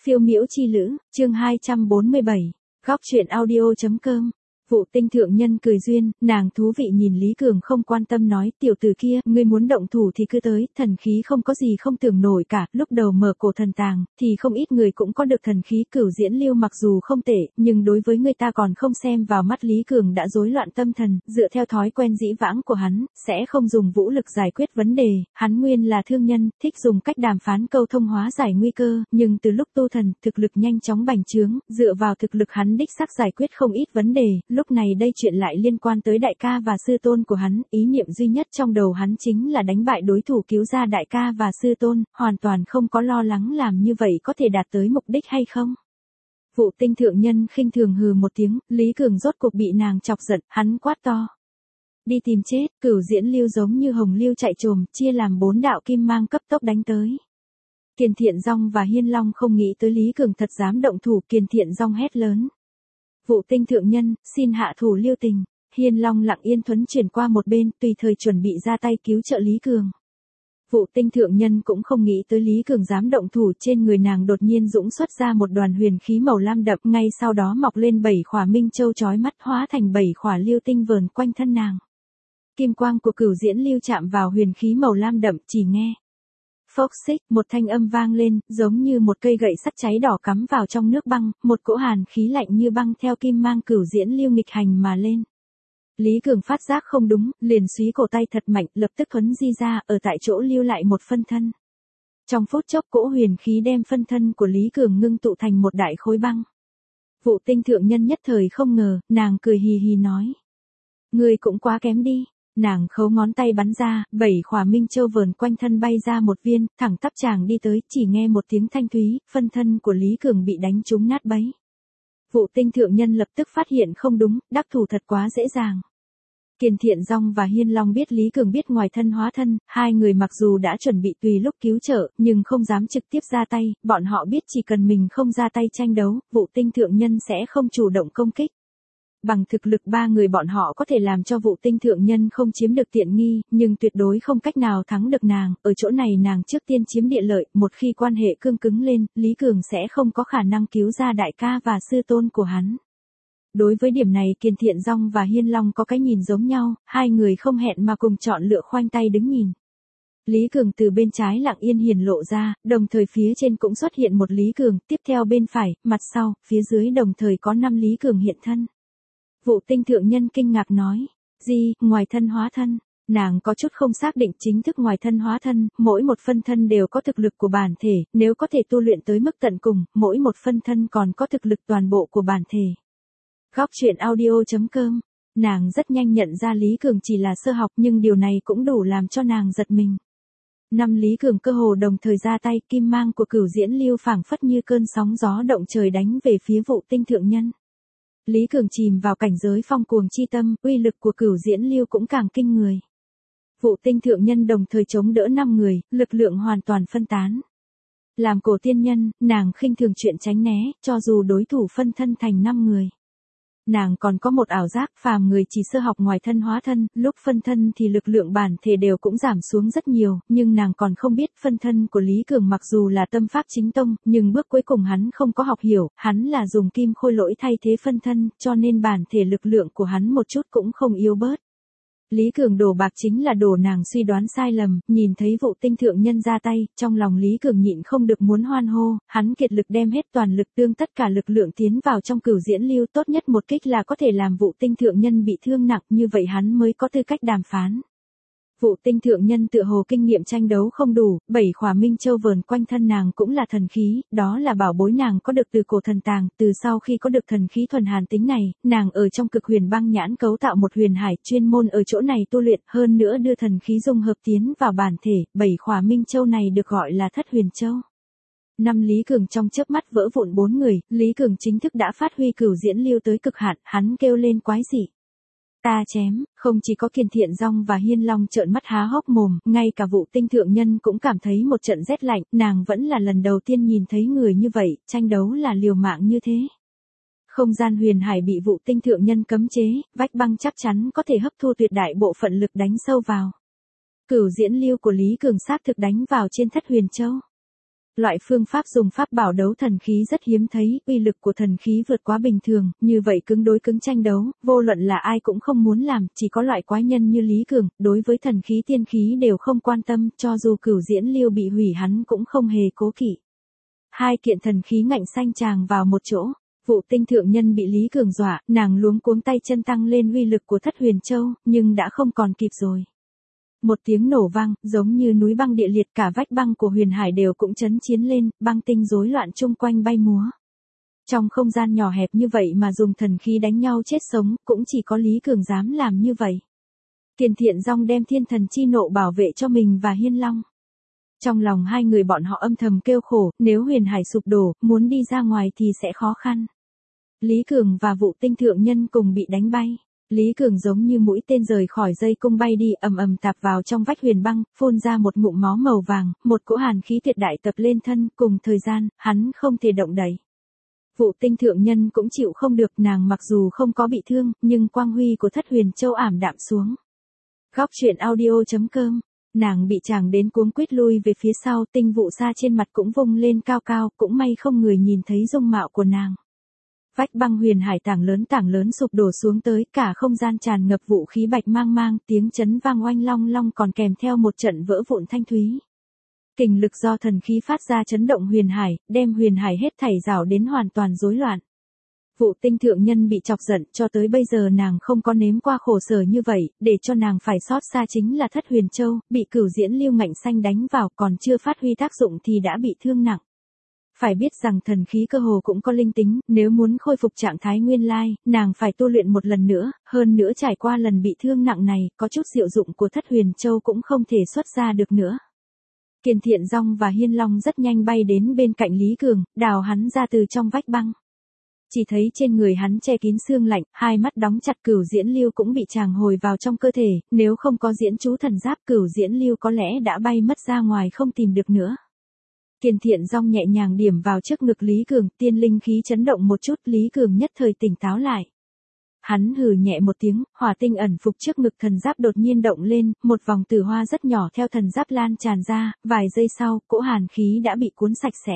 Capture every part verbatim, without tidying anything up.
Phiêu miễu chi lữ, chương hai trăm bốn mươi bảy, góc truyện audio chấm com. Vụ tinh thượng nhân cười duyên, nàng thú vị nhìn Lý Cường không quan tâm nói, tiểu tử kia, ngươi muốn động thủ thì cứ tới, thần khí không có gì không tưởng nổi cả, lúc đầu mở cổ thần tàng, thì không ít người cũng có được thần khí. Cửu Diễn Lưu mặc dù không tệ, nhưng đối với người ta còn không xem vào mắt. Lý Cường đã rối loạn tâm thần, dựa theo thói quen dĩ vãng của hắn, sẽ không dùng vũ lực giải quyết vấn đề, hắn nguyên là thương nhân, thích dùng cách đàm phán câu thông hóa giải nguy cơ, nhưng từ lúc tu thần, thực lực nhanh chóng bành trướng, dựa vào thực lực hắn đích xác giải quyết không ít vấn đề. Lúc này đây chuyện lại liên quan tới đại ca và sư tôn của hắn, ý niệm duy nhất trong đầu hắn chính là đánh bại đối thủ, cứu ra đại ca và sư tôn, hoàn toàn không có lo lắng làm như vậy có thể đạt tới mục đích hay không. Vụ tinh thượng nhân khinh thường hừ một tiếng, Lý Cường rốt cuộc bị nàng chọc giận, hắn quát to. Đi tìm chết. Cửu Diễn Lưu giống như hồng lưu chạy trồm, chia làm bốn đạo kim mang cấp tốc đánh tới. Kiền Thiện Dong và Hiên Long không nghĩ tới Lý Cường thật dám động thủ. Kiền Thiện Dong hét lớn. Vụ tinh thượng nhân, xin hạ thủ lưu tình. Hiên Long lặng yên thuấn chuyển qua một bên, tùy thời chuẩn bị ra tay cứu trợ Lý Cường. Vụ tinh thượng nhân cũng không nghĩ tới Lý Cường dám động thủ, trên người nàng đột nhiên dũng xuất ra một đoàn huyền khí màu lam đậm, ngay sau đó mọc lên bảy khỏa minh châu chói mắt, hóa thành bảy khỏa lưu tinh vờn quanh thân nàng. Kim quang của Cửu Diễn Lưu chạm vào huyền khí màu lam đậm, chỉ nghe phốc xích, một thanh âm vang lên, giống như một cây gậy sắt cháy đỏ cắm vào trong nước băng, một cỗ hàn khí lạnh như băng theo kim mang Cửu Diễn Lưu nghịch hành mà lên. Lý Cường phát giác không đúng, liền xúy cổ tay thật mạnh, lập tức thuấn di ra, ở tại chỗ lưu lại một phân thân. Trong phút chốc cỗ huyền khí đem phân thân của Lý Cường ngưng tụ thành một đại khối băng. Vụ tinh thượng nhân nhất thời không ngờ, nàng cười hì hì nói. Ngươi cũng quá kém đi. Nàng khấu ngón tay bắn ra, bảy khỏa minh châu vờn quanh thân bay ra một viên, thẳng tắp chàng đi tới, chỉ nghe một tiếng thanh thúy, phân thân của Lý Cường bị đánh trúng nát bấy. Vụ tinh thượng nhân lập tức phát hiện không đúng, đắc thủ thật quá dễ dàng. Kiền Thiện Dong và Hiên Long biết Lý Cường biết ngoài thân hóa thân, hai người mặc dù đã chuẩn bị tùy lúc cứu trợ, nhưng không dám trực tiếp ra tay, bọn họ biết chỉ cần mình không ra tay tranh đấu, vụ tinh thượng nhân sẽ không chủ động công kích. Bằng thực lực ba người bọn họ có thể làm cho vụ tinh thượng nhân không chiếm được tiện nghi, nhưng tuyệt đối không cách nào thắng được nàng, ở chỗ này nàng trước tiên chiếm địa lợi, một khi quan hệ cương cứng lên, Lý Cường sẽ không có khả năng cứu ra đại ca và sư tôn của hắn. Đối với điểm này Kiền Thiện Dong và Hiên Long có cái nhìn giống nhau, hai người không hẹn mà cùng chọn lựa khoanh tay đứng nhìn. Lý Cường từ bên trái lặng yên hiển lộ ra, đồng thời phía trên cũng xuất hiện một Lý Cường, tiếp theo bên phải, mặt sau, phía dưới đồng thời có năm Lý Cường hiện thân. Vụ tinh thượng nhân kinh ngạc nói, gì, ngoài thân hóa thân, nàng có chút không xác định chính thức ngoài thân hóa thân, mỗi một phân thân đều có thực lực của bản thể, nếu có thể tu luyện tới mức tận cùng, mỗi một phân thân còn có thực lực toàn bộ của bản thể. Góc truyện audio chấm com, nàng rất nhanh nhận ra Lý Cường chỉ là sơ học nhưng điều này cũng đủ làm cho nàng giật mình. Năm Lý Cường cơ hồ đồng thời ra tay, kim mang của Cửu Diễn Lưu phảng phất như cơn sóng gió động trời đánh về phía vụ tinh thượng nhân. Lý Cường chìm vào cảnh giới phong cuồng chi tâm, uy lực của Cửu Diễn Lưu cũng càng kinh người. Vụ tinh thượng nhân đồng thời chống đỡ năm người, lực lượng hoàn toàn phân tán. Làm cổ tiên nhân, nàng khinh thường chuyện tránh né, cho dù đối thủ phân thân thành năm người. Nàng còn có một ảo giác, phàm người chỉ sơ học ngoài thân hóa thân, lúc phân thân thì lực lượng bản thể đều cũng giảm xuống rất nhiều, nhưng nàng còn không biết phân thân của Lý Cường mặc dù là tâm pháp chính tông, nhưng bước cuối cùng hắn không có học hiểu, hắn là dùng kim khôi lỗi thay thế phân thân, cho nên bản thể lực lượng của hắn một chút cũng không yếu bớt. Lý Cường đổ bạc chính là đổ nàng suy đoán sai lầm, nhìn thấy vụ tinh thượng nhân ra tay, trong lòng Lý Cường nhịn không được muốn hoan hô, hắn kiệt lực đem hết toàn lực tương tất cả lực lượng tiến vào trong Cửu Diễn Lưu, tốt nhất một kích là có thể làm vụ tinh thượng nhân bị thương nặng, như vậy hắn mới có tư cách đàm phán. Vụ tinh thượng nhân tựa hồ kinh nghiệm tranh đấu không đủ, bảy khỏa minh châu vờn quanh thân nàng cũng là thần khí, đó là bảo bối nàng có được từ cổ thần tàng, từ sau khi có được thần khí thuần hàn tính này, nàng ở trong cực huyền băng nhãn cấu tạo một huyền hải, chuyên môn ở chỗ này tu luyện, hơn nữa đưa thần khí dung hợp tiến vào bản thể, bảy khỏa minh châu này được gọi là thất huyền châu. Năm Lý Cường trong chớp mắt vỡ vụn bốn người, Lý Cường chính thức đã phát huy Cửu Diễn Lưu tới cực hạn, hắn kêu lên quái dị. Ta chém, không chỉ có Kiền Thiện Dong và Hiên Long trợn mắt há hốc mồm, ngay cả vụ tinh thượng nhân cũng cảm thấy một trận rét lạnh, nàng vẫn là lần đầu tiên nhìn thấy người như vậy, tranh đấu là liều mạng như thế. Không gian huyền hải bị vụ tinh thượng nhân cấm chế, vách băng chắc chắn có thể hấp thu tuyệt đại bộ phận lực đánh sâu vào. Cửu Diễn Lưu của Lý Cường xác thực đánh vào trên thất huyền châu. Loại phương pháp dùng pháp bảo đấu thần khí rất hiếm thấy, uy lực của thần khí vượt quá bình thường, như vậy cứng đối cứng tranh đấu, vô luận là ai cũng không muốn làm, chỉ có loại quái nhân như Lý Cường, đối với thần khí tiên khí đều không quan tâm, cho dù Cửu Diễn Liêu bị hủy hắn cũng không hề cố kỵ. Hai kiện thần khí ngạnh xanh tràng vào một chỗ. Vụ Tinh thượng nhân bị Lý Cường dọa, nàng luống cuống tay chân tăng lên uy lực của Thất Huyền Châu, nhưng đã không còn kịp rồi. Một tiếng nổ vang, giống như núi băng địa liệt, cả vách băng của huyền hải đều cũng chấn chiến lên, băng tinh rối loạn chung quanh bay múa. Trong không gian nhỏ hẹp như vậy mà dùng thần khí đánh nhau chết sống, cũng chỉ có Lý Cường dám làm như vậy. Kiền Thiện Dong đem thiên thần chi nộ bảo vệ cho mình và Hiên Long. Trong lòng hai người bọn họ âm thầm kêu khổ, nếu huyền hải sụp đổ, muốn đi ra ngoài thì sẽ khó khăn. Lý Cường và Vụ Tinh thượng nhân cùng bị đánh bay. Lý Cường giống như mũi tên rời khỏi dây cung bay đi, ầm ầm tạp vào trong vách huyền băng, phun ra một ngụm máu màu vàng, một cỗ hàn khí tuyệt đại tập lên thân, cùng thời gian, hắn không thể động đậy. Vụ Tinh thượng nhân cũng chịu không được, nàng mặc dù không có bị thương, nhưng quang huy của Thất Huyền Châu ảm đạm xuống. Góc truyện audio chấm com. Nàng bị chàng đến cuống quýt lui về phía sau, tinh vụ xa trên mặt cũng vung lên cao cao, cũng may không người nhìn thấy dung mạo của nàng. Vách băng huyền hải tảng lớn tảng lớn sụp đổ xuống tới, cả không gian tràn ngập vũ khí bạch mang mang, tiếng chấn vang oanh long long còn kèm theo một trận vỡ vụn thanh thúy. Kình lực do thần khí phát ra chấn động huyền hải, đem huyền hải hết thảy rào đến hoàn toàn rối loạn. Vụ Tinh thượng nhân bị chọc giận, cho tới bây giờ nàng không có nếm qua khổ sở như vậy, để cho nàng phải xót xa chính là Thất Huyền Châu, bị Cửu Diễn Liêu ngạnh xanh đánh vào, còn chưa phát huy tác dụng thì đã bị thương nặng. Phải biết rằng thần khí cơ hồ cũng có linh tính, nếu muốn khôi phục trạng thái nguyên lai, nàng phải tu luyện một lần nữa, hơn nữa trải qua lần bị thương nặng này, có chút diệu dụng của Thất Huyền Châu cũng không thể xuất ra được nữa. Kiền Thiện Dong và Hiên Long rất nhanh bay đến bên cạnh Lý Cường, đào hắn ra từ trong vách băng. Chỉ thấy trên người hắn che kín xương lạnh, hai mắt đóng chặt, Cửu Diễn Liêu cũng bị tràng hồi vào trong cơ thể, nếu không có diễn chú thần giáp, Cửu Diễn Liêu có lẽ đã bay mất ra ngoài không tìm được nữa. Kiền Thiện Dong nhẹ nhàng điểm vào trước ngực Lý Cường, tiên linh khí chấn động một chút, Lý Cường nhất thời tỉnh táo lại. Hắn hừ nhẹ một tiếng, hỏa tinh ẩn phục trước ngực thần giáp đột nhiên động lên, một vòng tử hoa rất nhỏ theo thần giáp lan tràn ra, vài giây sau, cỗ hàn khí đã bị cuốn sạch sẽ.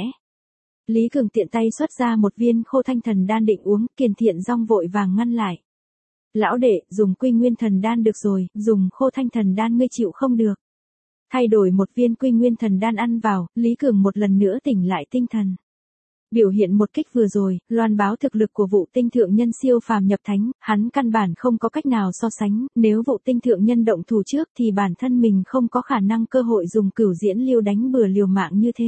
Lý Cường tiện tay xuất ra một viên khô thanh thần đan định uống, Kiền Thiện Dong vội vàng ngăn lại. Lão đệ, dùng quy nguyên thần đan được rồi, dùng khô thanh thần đan ngươi chịu không được. Thay đổi một viên quy nguyên thần đan ăn vào, Lý Cường một lần nữa tỉnh lại tinh thần. Biểu hiện một kích vừa rồi, loan báo thực lực của Vụ Tinh thượng nhân siêu phàm nhập thánh, hắn căn bản không có cách nào so sánh, nếu Vụ Tinh thượng nhân động thủ trước thì bản thân mình không có khả năng cơ hội dùng Cửu Diễn Liêu đánh bừa liều mạng như thế.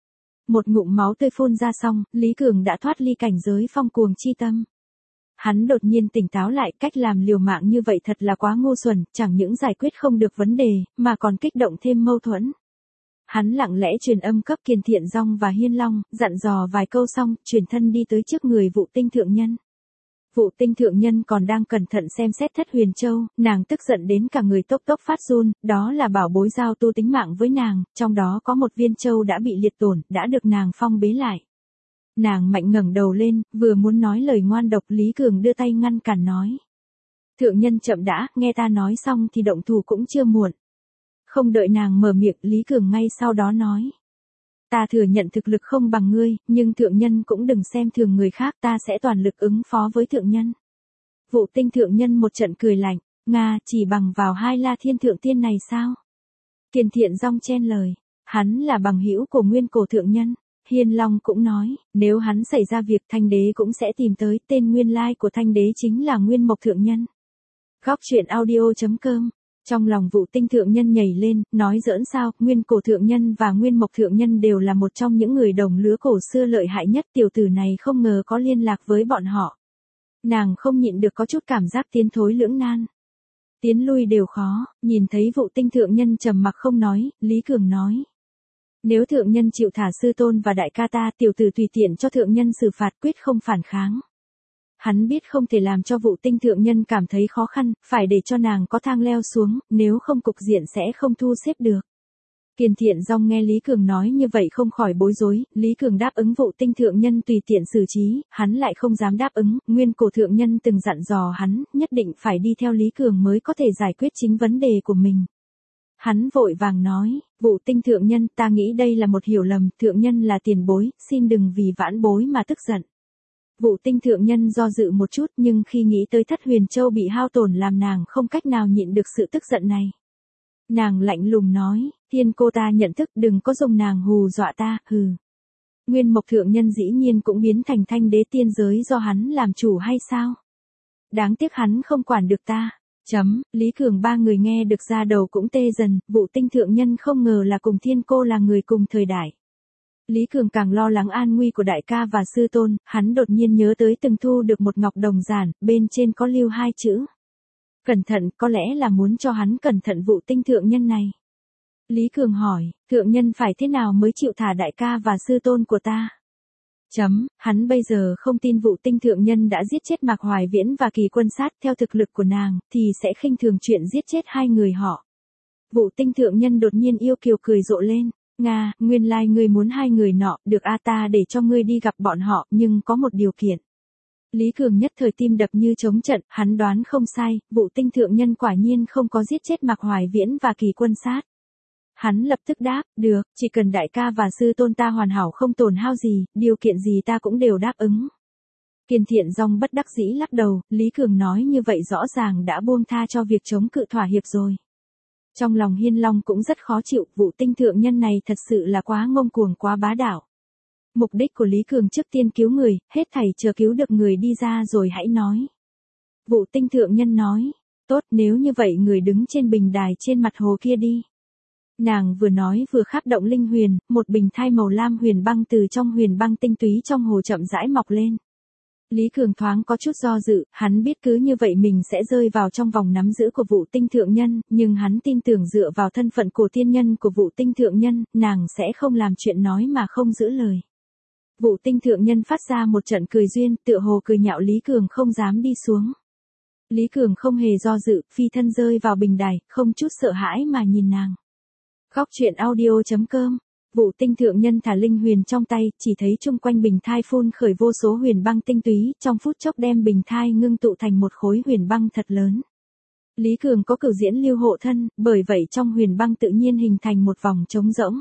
Một ngụm máu tươi phun ra xong, Lý Cường đã thoát ly cảnh giới phong cuồng chi tâm. Hắn đột nhiên tỉnh táo lại, cách làm liều mạng như vậy thật là quá ngu xuẩn, chẳng những giải quyết không được vấn đề, mà còn kích động thêm mâu thuẫn. Hắn lặng lẽ truyền âm cấp Kiền Thiện Dong và Hiên Long, dặn dò vài câu xong, chuyển thân đi tới trước người Vụ Tinh thượng nhân. Vụ Tinh thượng nhân còn đang cẩn thận xem xét Thất Huyền Châu, nàng tức giận đến cả người tốc tốc phát run, đó là bảo bối giao tu tính mạng với nàng, trong đó có một viên châu đã bị liệt tổn, đã được nàng phong bế lại. Nàng mạnh ngẩng đầu lên, vừa muốn nói lời ngoan độc, Lý Cường đưa tay ngăn cản nói. Thượng nhân chậm đã, nghe ta nói xong thì động thủ cũng chưa muộn. Không đợi nàng mở miệng, Lý Cường ngay sau đó nói. Ta thừa nhận thực lực không bằng ngươi, nhưng thượng nhân cũng đừng xem thường người khác, ta sẽ toàn lực ứng phó với thượng nhân. Vụ Tinh thượng nhân một trận cười lạnh, Nga, chỉ bằng vào hai La Thiên thượng tiên này sao? Kiền Thiện Dong chen lời, hắn là bằng hữu của Nguyên Cổ thượng nhân. Hiên Long cũng nói, nếu hắn xảy ra việc Thanh đế cũng sẽ tìm tới, tên nguyên lai của Thanh đế chính là Nguyên Mộc thượng nhân. Góc truyện audio chấm com. Trong lòng Vụ Tinh thượng nhân nhảy lên, nói giỡn sao, Nguyên Cổ thượng nhân và Nguyên Mộc thượng nhân đều là một trong những người đồng lứa cổ xưa lợi hại nhất, tiểu tử này không ngờ có liên lạc với bọn họ. Nàng không nhịn được có chút cảm giác tiến thối lưỡng nan. Tiến lui đều khó, nhìn thấy Vụ Tinh thượng nhân trầm mặc không nói, Lý Cường nói. Nếu thượng nhân chịu thả sư tôn và đại ca ta, tiểu tử tùy tiện cho thượng nhân xử phạt, quyết không phản kháng. Hắn biết không thể làm cho Vụ Tinh thượng nhân cảm thấy khó khăn, phải để cho nàng có thang leo xuống, nếu không cục diện sẽ không thu xếp được. Kiền Thiện Dong nghe Lý Cường nói như vậy không khỏi bối rối, Lý Cường đáp ứng Vụ Tinh thượng nhân tùy tiện xử trí, hắn lại không dám đáp ứng, Nguyên Cổ thượng nhân từng dặn dò hắn, nhất định phải đi theo Lý Cường mới có thể giải quyết chính vấn đề của mình. Hắn vội vàng nói, Vụ Tinh thượng nhân, ta nghĩ đây là một hiểu lầm, thượng nhân là tiền bối, xin đừng vì vãn bối mà tức giận. Vụ Tinh thượng nhân do dự một chút nhưng khi nghĩ tới Thất Huyền Châu bị hao tổn làm nàng không cách nào nhịn được sự tức giận này. Nàng lạnh lùng nói, tiên cô ta nhận thức đừng có dùng nàng hù dọa ta, hừ. Nguyên Mộc thượng nhân dĩ nhiên cũng biến thành thanh đế tiên giới do hắn làm chủ hay sao? Đáng tiếc hắn không quản được ta. Chấm, Lý Cường ba người nghe được ra đầu cũng tê dần, Vụ Tinh thượng nhân không ngờ là cùng thiên cô là người cùng thời đại. Lý Cường càng lo lắng an nguy của đại ca và sư tôn, hắn đột nhiên nhớ tới từng thu được một ngọc đồng giản, bên trên có lưu hai chữ. Cẩn thận, có lẽ là muốn cho hắn cẩn thận Vụ Tinh thượng nhân này. Lý Cường hỏi, thượng nhân phải thế nào mới chịu thả đại ca và sư tôn của ta? Chấm, hắn bây giờ không tin Vụ Tinh thượng nhân đã giết chết Mạc Hoài Viễn và Kỳ Quân Sát theo thực lực của nàng, thì sẽ khinh thường chuyện giết chết hai người họ. Vụ Tinh thượng nhân đột nhiên yêu kiều cười rộ lên, Nga, nguyên lai ngươi muốn hai người nọ, được a ta để cho ngươi đi gặp bọn họ, nhưng có một điều kiện. Lý Cường nhất thời tim đập như trống trận, hắn đoán không sai, Vụ Tinh thượng nhân quả nhiên không có giết chết Mạc Hoài Viễn và Kỳ Quân Sát. Hắn lập tức đáp, được, chỉ cần đại ca và sư tôn ta hoàn hảo không tổn hao gì, điều kiện gì ta cũng đều đáp ứng. Kiên Thiện Dòng bất đắc dĩ lắc đầu, Lý Cường nói như vậy rõ ràng đã buông tha cho việc chống cự thỏa hiệp rồi. Trong lòng Hiên Long cũng rất khó chịu, Vụ Tinh thượng nhân này thật sự là quá ngông cuồng quá bá đạo. Mục đích của Lý Cường trước tiên cứu người, hết thảy chờ cứu được người đi ra rồi hãy nói. Vụ Tinh thượng nhân nói, tốt nếu như vậy người đứng trên bình đài trên mặt hồ kia đi. Nàng vừa nói vừa kháp động linh huyền, một bình thai màu lam huyền băng từ trong huyền băng tinh túy trong hồ chậm rãi mọc lên. Lý Cường thoáng có chút do dự, hắn biết cứ như vậy mình sẽ rơi vào trong vòng nắm giữ của Vụ Tinh thượng nhân, nhưng hắn tin tưởng dựa vào thân phận của tiên nhân của Vụ Tinh thượng nhân, nàng sẽ không làm chuyện nói mà không giữ lời. Vụ Tinh thượng nhân phát ra một trận cười duyên, tựa hồ cười nhạo Lý Cường không dám đi xuống. Lý Cường không hề do dự, phi thân rơi vào bình đài, không chút sợ hãi mà nhìn nàng. Góc truyện audio chấm com. Vụ Tinh thượng nhân thả linh huyền trong tay, chỉ thấy chung quanh bình thai phun khởi vô số huyền băng tinh túy, trong phút chốc đem bình thai ngưng tụ thành một khối huyền băng thật lớn. Lý Cường có cửu diễn lưu hộ thân, bởi vậy trong huyền băng tự nhiên hình thành một vòng trống rỗng.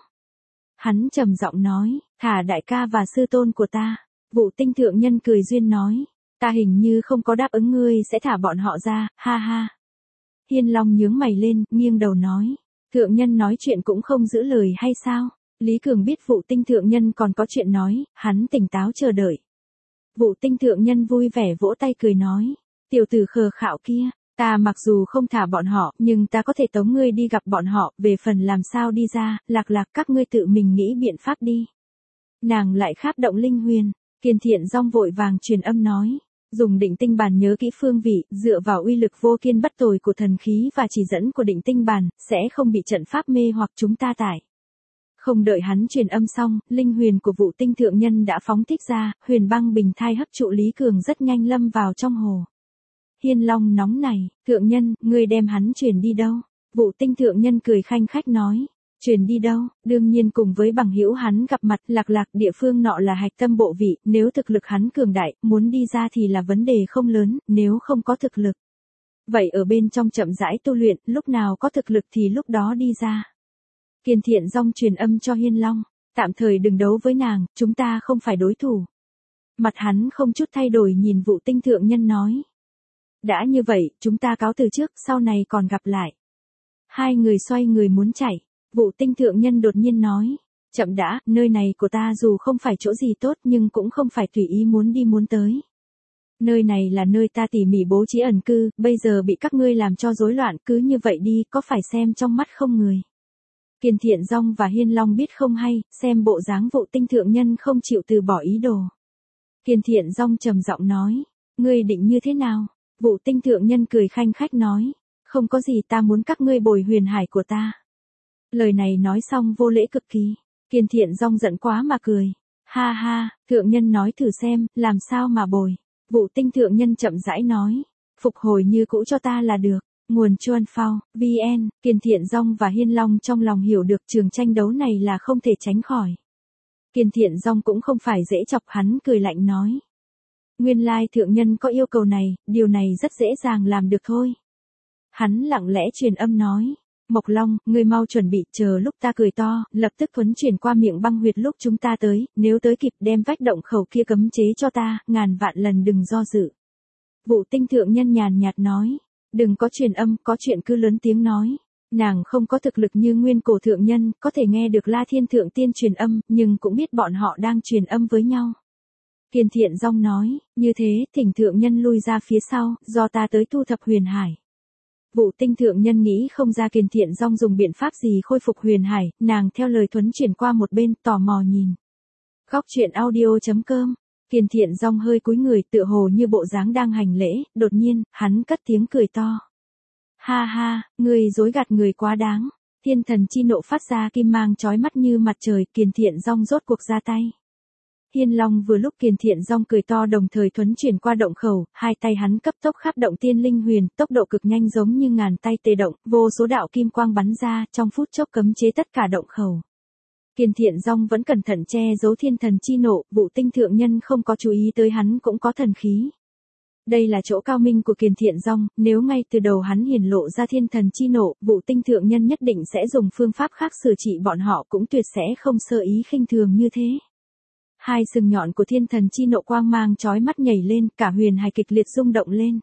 Hắn trầm giọng nói, thả đại ca và sư tôn của ta. Vụ Tinh thượng nhân cười duyên nói, ta hình như không có đáp ứng ngươi sẽ thả bọn họ ra, ha ha. Hiên Long nhướng mày lên, nghiêng đầu nói, thượng nhân nói chuyện cũng không giữ lời hay sao? Lý Cường biết Vụ Tinh thượng nhân còn có chuyện nói, hắn tỉnh táo chờ đợi. Vụ Tinh thượng nhân vui vẻ vỗ tay cười nói, tiểu tử khờ khạo kia, ta mặc dù không thả bọn họ, nhưng ta có thể tống ngươi đi gặp bọn họ, về phần làm sao đi ra, lạc lạc các ngươi tự mình nghĩ biện pháp đi. Nàng lại kháp động linh huyền, Kiên Thiện Dòng vội vàng truyền âm nói, dùng định tinh bàn nhớ kỹ phương vị, dựa vào uy lực vô kiên bất tồi của thần khí và chỉ dẫn của định tinh bàn, sẽ không bị trận pháp mê hoặc chúng ta tải. Không đợi hắn truyền âm xong, linh huyền của Vụ Tinh thượng nhân đã phóng thích ra, huyền băng bình thai hấp trụ Lý Cường rất nhanh lâm vào trong hồ. Hiên Long nóng này, thượng nhân, ngươi đem hắn truyền đi đâu? Vụ Tinh thượng nhân cười khanh khách nói, truyền đi đâu, đương nhiên cùng với bằng hữu hắn gặp mặt, lạc lạc địa phương nọ là hạch tâm bộ vị, nếu thực lực hắn cường đại, muốn đi ra thì là vấn đề không lớn, nếu không có thực lực. Vậy ở bên trong chậm rãi tu luyện, lúc nào có thực lực thì lúc đó đi ra. Kiên Thiện Dòng truyền âm cho Hiên Long, tạm thời đừng đấu với nàng, chúng ta không phải đối thủ. Mặt hắn không chút thay đổi nhìn Vụ Tinh thượng nhân nói. Đã như vậy, chúng ta cáo từ trước, sau này còn gặp lại. Hai người xoay người muốn chạy, Vụ Tinh thượng nhân đột nhiên nói, chậm đã, nơi này của ta dù không phải chỗ gì tốt nhưng cũng không phải tùy ý muốn đi muốn tới. Nơi này là nơi ta tỉ mỉ bố trí ẩn cư, bây giờ bị các ngươi làm cho rối loạn, cứ như vậy đi, có phải xem trong mắt không người. Kiên Thiện Dòng và Hiên Long biết không hay, xem bộ dáng Vụ Tinh thượng nhân không chịu từ bỏ ý đồ. Kiên Thiện Dòng trầm giọng nói, ngươi định như thế nào? Vụ Tinh thượng nhân cười khanh khách nói, không có gì, ta muốn các ngươi bồi huyền hải của ta. Lời này nói xong vô lễ cực kỳ. Kiên Thiện Dòng giận quá mà cười. Ha ha, thượng nhân nói thử xem, làm sao mà bồi. Vụ Tinh thượng nhân chậm rãi nói, phục hồi như cũ cho ta là được. Nguồn Chuan Phao, vê en, Kiên Thiện Dòng và Hiên Long trong lòng hiểu được trường tranh đấu này là không thể tránh khỏi. Kiên Thiện Dòng cũng không phải dễ chọc, hắn cười lạnh nói. Nguyên lai thượng nhân có yêu cầu này, điều này rất dễ dàng làm được thôi. Hắn lặng lẽ truyền âm nói, Mộc Long, ngươi mau chuẩn bị, chờ lúc ta cười to, lập tức thuấn chuyển qua miệng băng huyệt lúc chúng ta tới, nếu tới kịp đem vách động khẩu kia cấm chế cho ta, ngàn vạn lần đừng do dự. Vụ Tinh thượng nhân nhàn nhạt nói, đừng có truyền âm, có chuyện cứ lớn tiếng nói. Nàng không có thực lực như nguyên cổ thượng nhân, có thể nghe được La Thiên thượng tiên truyền âm, nhưng cũng biết bọn họ đang truyền âm với nhau. Kiền Thiện Dong nói, như thế, thỉnh thượng nhân lui ra phía sau, do ta tới thu thập huyền hải. Vụ Tinh thượng nhân nghĩ không ra Kiền Thiện Dong dùng biện pháp gì khôi phục huyền hải, nàng theo lời thuấn chuyển qua một bên, tò mò nhìn. Góc truyện audio chấm com. Kiền Thiện Dong hơi cúi người, tựa hồ như bộ dáng đang hành lễ, đột nhiên, hắn cất tiếng cười to. Ha ha, ngươi dối gạt người quá đáng. Thiên thần chi nộ phát ra kim mang chói mắt như mặt trời, Kiền Thiện Dong rốt cuộc ra tay. Hiên Long vừa lúc Kiền Thiện Dong cười to đồng thời thuấn chuyển qua động khẩu, hai tay hắn cấp tốc khắp động tiên linh huyền, tốc độ cực nhanh giống như ngàn tay tê động, vô số đạo kim quang bắn ra, trong phút chốc cấm chế tất cả động khẩu. Kiền Thiện Dong vẫn cẩn thận che giấu thiên thần chi nộ, Vụ Tinh thượng nhân không có chú ý tới hắn cũng có thần khí. Đây là chỗ cao minh của Kiền Thiện Dong, nếu ngay từ đầu hắn hiển lộ ra thiên thần chi nộ, Vụ Tinh thượng nhân nhất định sẽ dùng phương pháp khác xử trị bọn họ, cũng tuyệt sẽ không sơ ý khinh thường như thế. Hai sừng nhọn của thiên thần chi nộ quang mang chói mắt nhảy lên, cả huyền hải kịch liệt rung động lên.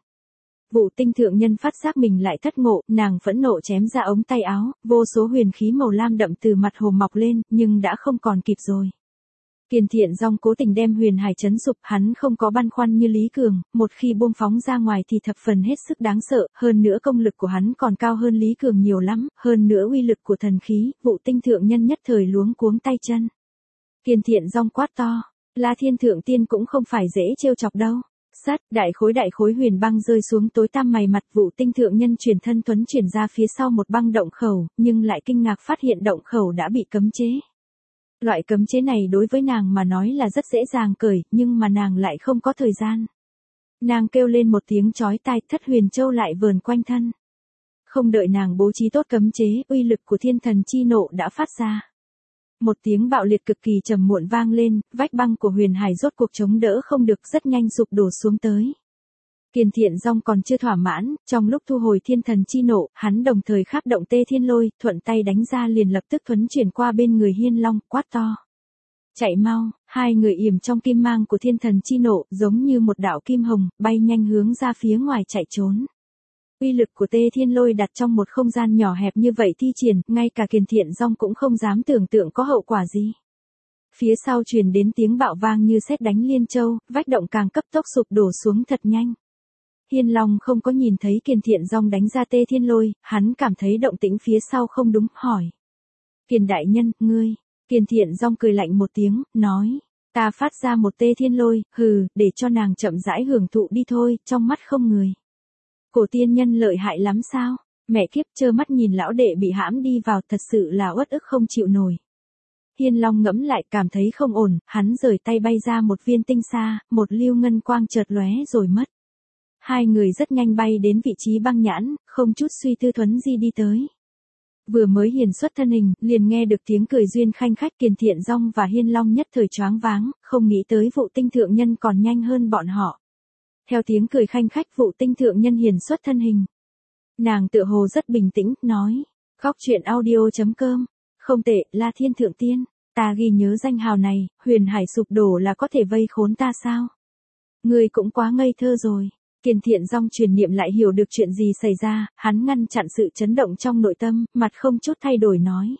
Vụ Tinh thượng nhân phát giác mình lại thất ngộ, nàng phẫn nộ chém ra ống tay áo, vô số huyền khí màu lam đậm từ mặt hồ mọc lên, nhưng đã không còn kịp rồi. Kiền Thiện Dong cố tình đem huyền hải chấn sụp, hắn không có băn khoăn như Lý Cường, một khi buông phóng ra ngoài thì thập phần hết sức đáng sợ, hơn nữa công lực của hắn còn cao hơn Lý Cường nhiều lắm, hơn nữa uy lực của thần khí, Vụ Tinh thượng nhân nhất thời luống cuống tay chân. Kiền Thiện Dong quát to, La Thiên thượng tiên cũng không phải dễ trêu chọc đâu. Sát, đại khối đại khối huyền băng rơi xuống tối tăm mày mặt, Vụ Tinh thượng nhân chuyển thân tuấn chuyển ra phía sau một băng động khẩu, nhưng lại kinh ngạc phát hiện động khẩu đã bị cấm chế. Loại cấm chế này đối với nàng mà nói là rất dễ dàng cởi, nhưng mà nàng lại không có thời gian. Nàng kêu lên một tiếng chói tai, thất huyền châu lại vờn quanh thân. Không đợi nàng bố trí tốt cấm chế, uy lực của thiên thần chi nộ đã phát ra. Một tiếng bạo liệt cực kỳ trầm muộn vang lên, vách băng của huyền hải rốt cuộc chống đỡ không được, rất nhanh sụp đổ xuống tới. Kiền Thiện Dong còn chưa thỏa mãn, trong lúc thu hồi thiên thần chi nộ, hắn đồng thời khắp động tê thiên lôi, thuận tay đánh ra liền lập tức thuấn chuyển qua bên người Hiên Long, quát to. Chạy mau, hai người yểm trong kim mang của thiên thần chi nộ, giống như một đạo kim hồng, bay nhanh hướng ra phía ngoài chạy trốn. Uy lực của tê thiên lôi đặt trong một không gian nhỏ hẹp như vậy thi triển, ngay cả Kiền Thiện Dong cũng không dám tưởng tượng có hậu quả gì. Phía sau truyền đến tiếng bạo vang như sét đánh liên châu, vách động càng cấp tốc sụp đổ xuống thật nhanh. Hiên Long không có nhìn thấy Kiền Thiện Dong đánh ra tê thiên lôi, hắn cảm thấy động tĩnh phía sau không đúng, hỏi. Kiền đại nhân, ngươi, Kiền Thiện Dong cười lạnh một tiếng, nói. Ta phát ra một tê thiên lôi, hừ, để cho nàng chậm rãi hưởng thụ đi thôi, trong mắt không người. Cổ tiên nhân lợi hại lắm sao, mẹ kiếp trơ mắt nhìn lão đệ bị hãm đi vào, thật sự là uất ức không chịu nổi. Hiên Long ngẫm lại cảm thấy không ổn, hắn rời tay bay ra một viên tinh sa, một lưu ngân quang chợt lóe rồi mất. Hai người rất nhanh bay đến vị trí băng nhãn, không chút suy tư thuấn di đi tới. Vừa mới hiển xuất thân hình, liền nghe được tiếng cười duyên khanh khách, Kiền Thiện Dong và Hiên Long nhất thời choáng váng, không nghĩ tới Vụ Tinh thượng nhân còn nhanh hơn bọn họ. Theo tiếng cười khanh khách, Vụ Tinh thượng nhân hiển xuất thân hình. Nàng tựa hồ rất bình tĩnh, nói. Góc truyện audio chấm com. Không tệ, La Thiên thượng tiên. Ta ghi nhớ danh hào này, huyền hải sụp đổ là có thể vây khốn ta sao? Ngươi cũng quá ngây thơ rồi. Kiền Thiện Dong truyền niệm lại hiểu được chuyện gì xảy ra, hắn ngăn chặn sự chấn động trong nội tâm, mặt không chút thay đổi nói.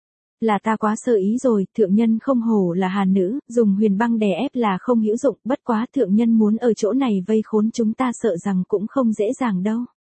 Là ta quá sơ ý rồi, thượng nhân không hổ là hàn nữ, dùng huyền băng đè ép là không hữu dụng, bất quá thượng nhân muốn ở chỗ này vây khốn chúng ta sợ rằng cũng không dễ dàng đâu.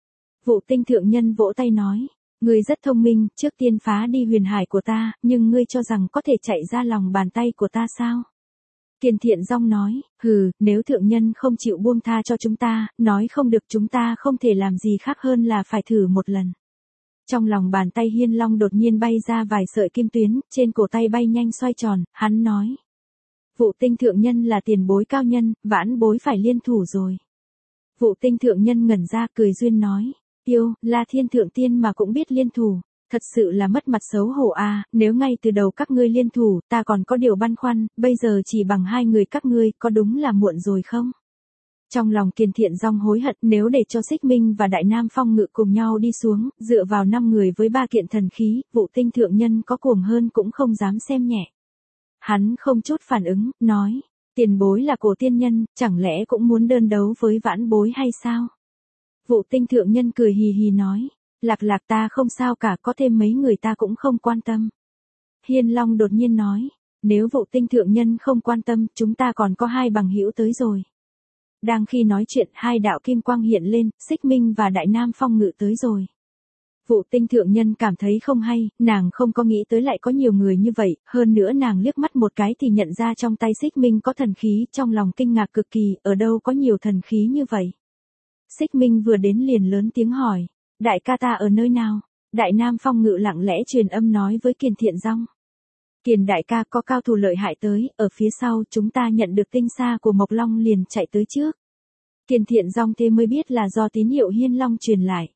Vụ Tinh thượng nhân vỗ tay nói, ngươi rất thông minh, trước tiên phá đi huyền hải của ta, nhưng ngươi cho rằng có thể chạy ra lòng bàn tay của ta sao? Kiền Thiện Dong nói, hừ, nếu thượng nhân không chịu buông tha cho chúng ta, nói không được chúng ta không thể làm gì khác hơn là phải thử một lần. Trong lòng bàn tay Hiên Long đột nhiên bay ra vài sợi kim tuyến, trên cổ tay bay nhanh xoay tròn, hắn nói. Vụ Tinh thượng nhân là tiền bối cao nhân, vãn bối phải liên thủ rồi. Vụ Tinh thượng nhân ngẩn ra cười duyên nói, yêu, La Thiên thượng tiên mà cũng biết liên thủ. Thật sự là mất mặt xấu hổ à, nếu ngay từ đầu các ngươi liên thủ, ta còn có điều băn khoăn, bây giờ chỉ bằng hai người các ngươi, có đúng là muộn rồi không? Trong lòng Kiền Thiện Dong hối hận, nếu để cho Xích Minh và Đại Nam Phong Ngự cùng nhau đi xuống, dựa vào năm người với ba kiện thần khí, Vụ Tinh thượng nhân có cuồng hơn cũng không dám xem nhẹ. Hắn không chút phản ứng, nói, tiền bối là Cổ tiên nhân, chẳng lẽ cũng muốn đơn đấu với vãn bối hay sao? Vụ Tinh thượng nhân cười hì hì nói, Lạc Lạc ta không sao cả, có thêm mấy người ta cũng không quan tâm. Hiên Long đột nhiên nói, nếu Vụ Tinh thượng nhân không quan tâm, chúng ta còn có hai bằng hữu tới rồi. Đang khi nói chuyện, hai đạo kim quang hiện lên, Xích Minh và Đại Nam Phong Ngự tới rồi. Vụ Tinh thượng nhân cảm thấy không hay, nàng không có nghĩ tới lại có nhiều người như vậy, hơn nữa nàng liếc mắt một cái thì nhận ra trong tay Xích Minh có thần khí, trong lòng kinh ngạc cực kỳ, ở đâu có nhiều thần khí như vậy. Xích Minh vừa đến liền lớn tiếng hỏi, đại ca ta ở nơi nào? Đại Nam Phong Ngự lặng lẽ truyền âm nói với Kiền Thiện Dong. Kiền đại ca, có cao thủ lợi hại tới, ở phía sau chúng ta nhận được tinh xa của Mộc Long liền chạy tới trước. Kiền Thiện Dong thế mới biết là do tín hiệu Hiên Long truyền lại.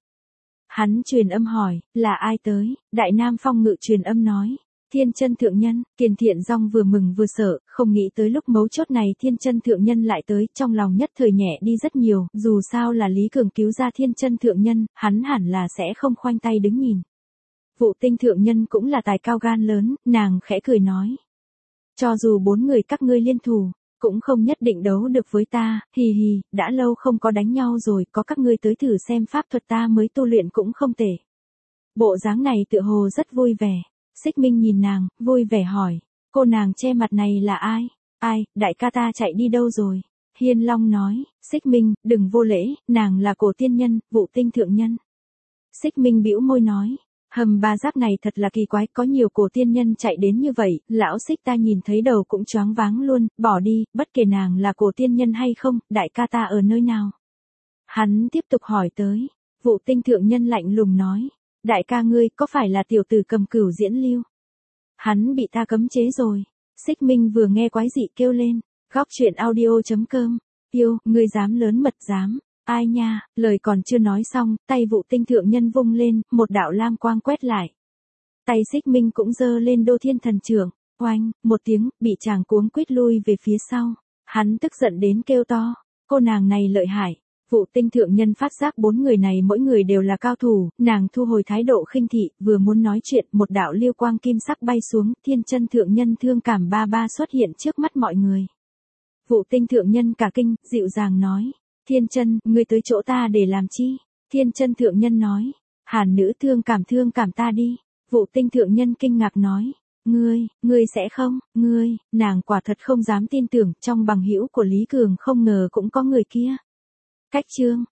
Hắn truyền âm hỏi, là ai tới? Đại Nam Phong Ngự truyền âm nói, Thiên Chân thượng nhân. Kiền Thiện Dong vừa mừng vừa sợ, không nghĩ tới lúc mấu chốt này Thiên Chân thượng nhân lại tới, trong lòng nhất thời nhẹ đi rất nhiều, dù sao là Lý Cường cứu ra Thiên Chân thượng nhân, hắn hẳn là sẽ không khoanh tay đứng nhìn. Vụ Tinh thượng nhân cũng là tài cao gan lớn, nàng khẽ cười nói, cho dù bốn người các ngươi liên thủ, cũng không nhất định đấu được với ta, hì hì, đã lâu không có đánh nhau rồi, có các ngươi tới thử xem pháp thuật ta mới tu luyện cũng không tệ. Bộ dáng này tựa hồ rất vui vẻ. Xích Minh nhìn nàng, vui vẻ hỏi, cô nàng che mặt này là ai? Ai, đại ca ta chạy đi đâu rồi? Hiên Long nói, Xích Minh, đừng vô lễ, nàng là Cổ tiên nhân, Vụ Tinh thượng nhân. Xích Minh bĩu môi nói, hầm ba giác này thật là kỳ quái, có nhiều Cổ tiên nhân chạy đến như vậy, lão Xích ta nhìn thấy đầu cũng choáng váng luôn, bỏ đi, bất kể nàng là Cổ tiên nhân hay không, đại ca ta ở nơi nào? Hắn tiếp tục hỏi tới, Vụ Tinh thượng nhân lạnh lùng nói, đại ca ngươi có phải là tiểu tử cầm cửu diễn lưu? Hắn bị ta cấm chế rồi. Xích Minh vừa nghe quái dị kêu lên, góc truyện audio chấm com, yêu, ngươi dám lớn mật dám. Ai nha, lời còn chưa nói xong, tay Vụ Tinh thượng nhân vung lên, một đạo lam quang quét lại. Tay Xích Minh cũng giơ lên Đô Thiên Thần Chưởng, oanh, một tiếng, bị chàng cuống quýt lui về phía sau. Hắn tức giận đến kêu to, cô nàng này lợi hại. Vụ Tinh thượng nhân phát giác bốn người này mỗi người đều là cao thủ, nàng thu hồi thái độ khinh thị, vừa muốn nói chuyện, một đạo liêu quang kim sắc bay xuống, Thiên Chân thượng nhân thương cảm ba ba xuất hiện trước mắt mọi người. Vụ Tinh thượng nhân cả kinh, dịu dàng nói, Thiên Chân, ngươi tới chỗ ta để làm chi? Thiên Chân thượng nhân nói, Hàn nữ thương cảm thương cảm ta đi. Vụ Tinh thượng nhân kinh ngạc nói, ngươi, ngươi sẽ không, ngươi, nàng quả thật không dám tin tưởng, trong bằng hữu của Lý Cường không ngờ cũng có người kia. Cách chương